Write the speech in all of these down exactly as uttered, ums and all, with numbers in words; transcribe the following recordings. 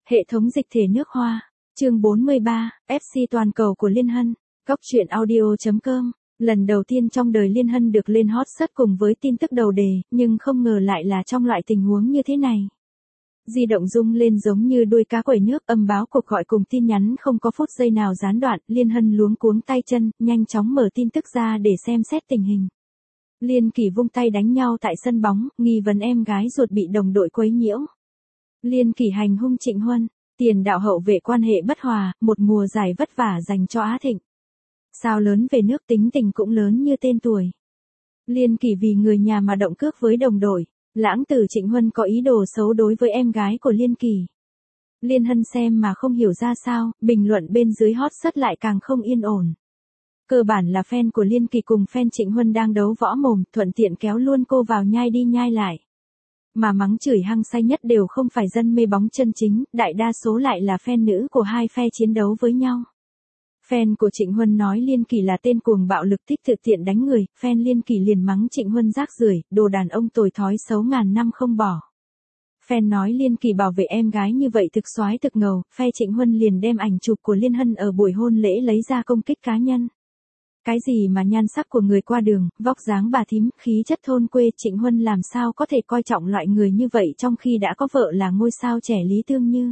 Hệ thống dịch thể nước Hoa, chương bốn mươi ba, ép xê toàn cầu của Liên Hân, góc truyện audio chấm com. Lần đầu tiên trong đời Liên Hân được lên hot search cùng với tin tức đầu đề, nhưng không ngờ lại là trong loại tình huống như thế này. Di động rung lên giống như đuôi cá quẩy nước, âm báo cuộc gọi cùng tin nhắn không có phút giây nào gián đoạn, Liên Hân luống cuống tay chân, nhanh chóng mở tin tức ra để xem xét tình hình. Liên Kỳ vung tay đánh nhau tại sân bóng, nghi vấn em gái ruột bị đồng đội quấy nhiễu. Liên Kỳ hành hung Trịnh Huân, tiền đạo hậu vệ quan hệ bất hòa, một mùa giải vất vả dành cho Á Thịnh. Sao lớn về nước tính tình cũng lớn như tên tuổi. Liên Kỳ vì người nhà mà động cước với đồng đội, lãng tử Trịnh Huân có ý đồ xấu đối với em gái của Liên Kỳ. Liên Hân xem mà không hiểu ra sao, bình luận bên dưới hot search lại càng không yên ổn. Cơ bản là fan của Liên Kỳ cùng fan Trịnh Huân đang đấu võ mồm, thuận tiện kéo luôn cô vào nhai đi nhai lại. Mà mắng chửi hăng say nhất đều không phải dân mê bóng chân chính, đại đa số lại là fan nữ của hai phe chiến đấu với nhau. Fan của Trịnh Huân nói Liên Kỳ là tên cuồng bạo lực thích thực tiện đánh người, fan Liên Kỳ liền mắng Trịnh Huân rác rưởi, đồ đàn ông tồi thói xấu ngàn năm không bỏ. Fan nói Liên Kỳ bảo vệ em gái như vậy thực soái thực ngầu, phe Trịnh Huân liền đem ảnh chụp của Liên Hân ở buổi hôn lễ lấy ra công kích cá nhân. Cái gì mà nhan sắc của người qua đường, vóc dáng bà thím, khí chất thôn quê, Trịnh Huân làm sao có thể coi trọng loại người như vậy trong khi đã có vợ là ngôi sao trẻ Lý Tương Như.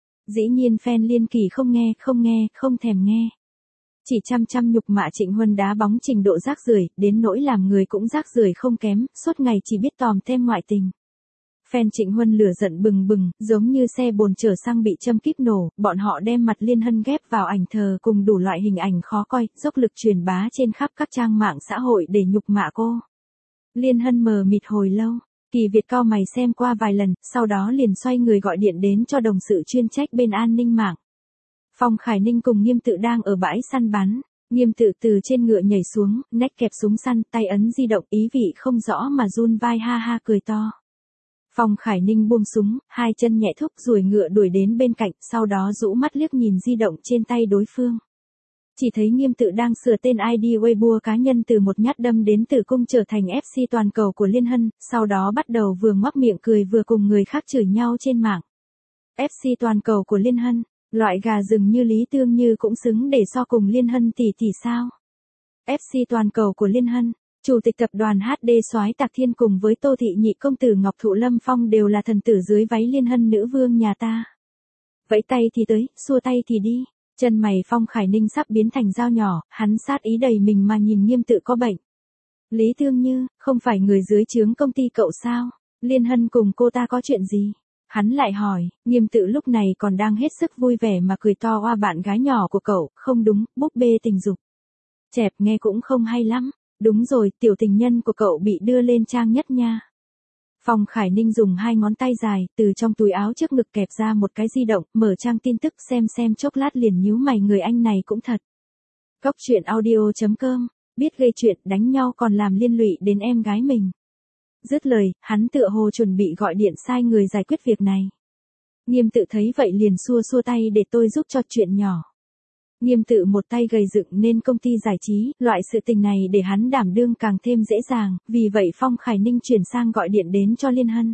Dĩ nhiên fan Liên Kỳ không nghe, không nghe, không thèm nghe. Chỉ chăm chăm nhục mạ Trịnh Huân đá bóng trình độ rác rưởi, đến nỗi làm người cũng rác rưởi không kém, suốt ngày chỉ biết tòm thêm ngoại tình. Fan Trịnh Huân lửa giận bừng bừng, giống như xe bồn chở xăng bị châm kíp nổ, bọn họ đem mặt Liên Hân ghép vào ảnh thờ cùng đủ loại hình ảnh khó coi, dốc lực truyền bá trên khắp các trang mạng xã hội để nhục mạ cô. Liên Hân mờ mịt hồi lâu, Kỳ Việt cau mày xem qua vài lần, sau đó liền xoay người gọi điện đến cho đồng sự chuyên trách bên an ninh mạng. Phong Khải Ninh cùng Nghiêm Tự đang ở bãi săn bắn, Nghiêm Tự từ trên ngựa nhảy xuống, nách kẹp súng săn, tay ấn di động, ý vị không rõ mà run vai ha ha cười to. Phong Khải Ninh buông súng, hai chân nhẹ thúc ruồi ngựa đuổi đến bên cạnh, sau đó rũ mắt liếc nhìn di động trên tay đối phương. Chỉ thấy Nghiêm Tự đang sửa tên i đê Weibo cá nhân từ một nhát đâm đến Tử Cung trở thành ép xê toàn cầu của Liên Hân, sau đó bắt đầu vừa ngoác miệng cười vừa cùng người khác chửi nhau trên mạng. ép xê toàn cầu của Liên Hân, loại gà rừng như Lý Tương Như cũng xứng để so cùng Liên Hân tỷ tỷ sao? ép xê toàn cầu của Liên Hân, Chủ tịch tập đoàn hát đê Soái Tạc Thiên cùng với Tô Thị Nhị công tử Ngọc Thụ Lâm Phong đều là thần tử dưới váy Liên Hân nữ vương nhà ta. Vẫy tay thì tới, xua tay thì đi, chân mày Phong Khải Ninh sắp biến thành dao nhỏ, hắn sát ý đầy mình mà nhìn Nghiêm Tự có bệnh. Lý Tương Như, không phải người dưới trướng công ty cậu sao? Liên Hân cùng cô ta có chuyện gì? Hắn lại hỏi, Nghiêm Tự lúc này còn đang hết sức vui vẻ mà cười to oa bạn gái nhỏ của cậu, không đúng, búp bê tình dục. Chẹp nghe cũng không hay lắm. Đúng rồi, tiểu tình nhân của cậu bị đưa lên trang nhất nha. Phong Khải Ninh dùng hai ngón tay dài, từ trong túi áo trước ngực kẹp ra một cái di động, mở trang tin tức xem xem chốc lát liền nhíu mày người anh này cũng thật. Góc truyện audio chấm com, biết gây chuyện đánh nhau còn làm liên lụy đến em gái mình. Dứt lời, hắn tựa hồ chuẩn bị gọi điện sai người giải quyết việc này. Nghiêm Tự thấy vậy liền xua xua tay để tôi giúp cho chuyện nhỏ. Nghiêm Tự một tay gầy dựng nên công ty giải trí, loại sự tình này để hắn đảm đương càng thêm dễ dàng, vì vậy Phong Khải Ninh chuyển sang gọi điện đến cho Liên Hân.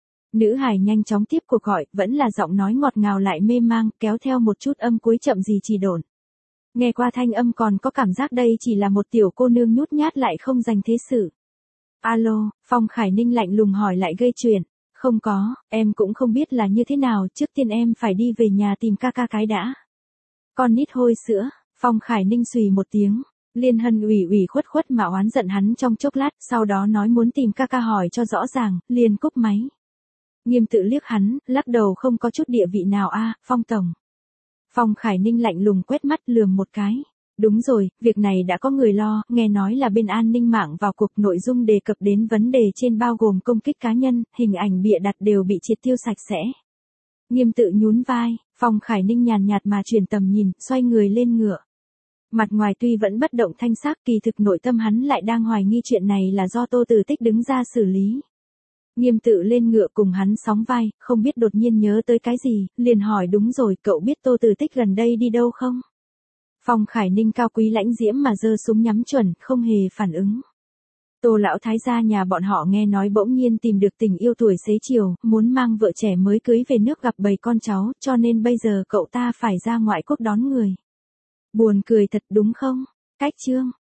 Nữ hài nhanh chóng tiếp cuộc gọi, vẫn là giọng nói ngọt ngào lại mê mang, kéo theo một chút âm cuối chậm gì chỉ độn. Nghe qua thanh âm còn có cảm giác đây chỉ là một tiểu cô nương nhút nhát lại không dành thế sự. Alo, Phong Khải Ninh lạnh lùng hỏi lại gây chuyện. Không có, em cũng không biết là như thế nào, trước tiên em phải đi về nhà tìm ca ca cái đã. Con nít hôi sữa, Phong Khải Ninh xùy một tiếng, Liên Hân ủy ủy khuất khuất mà oán giận hắn trong chốc lát, sau đó nói muốn tìm ca ca hỏi cho rõ ràng, liền cúp máy. Nghiêm Tự liếc hắn, lắc đầu không có chút địa vị nào a, Phong tổng. Phong Khải Ninh lạnh lùng quét mắt lườm một cái. Đúng rồi, việc này đã có người lo, nghe nói là bên an ninh mạng vào cuộc, nội dung đề cập đến vấn đề trên bao gồm công kích cá nhân, hình ảnh bịa đặt đều bị triệt tiêu sạch sẽ. Nghiêm Tự nhún vai, Phong Khải Ninh nhàn nhạt mà chuyển tầm nhìn, xoay người lên ngựa. Mặt ngoài tuy vẫn bất động thanh sắc, kỳ thực nội tâm hắn lại đang hoài nghi chuyện này là do Tô Từ Tích đứng ra xử lý. Nghiêm Tự lên ngựa cùng hắn sóng vai, không biết đột nhiên nhớ tới cái gì, liền hỏi đúng rồi, cậu biết Tô Từ Tích gần đây đi đâu không? Phong Khải Ninh cao quý lãnh diễm mà giơ súng nhắm chuẩn, không hề phản ứng. Tô lão thái gia nhà bọn họ nghe nói bỗng nhiên tìm được tình yêu tuổi xế chiều, muốn mang vợ trẻ mới cưới về nước gặp bầy con cháu, cho nên bây giờ cậu ta phải ra ngoại quốc đón người. Buồn cười thật đúng không? Cách chương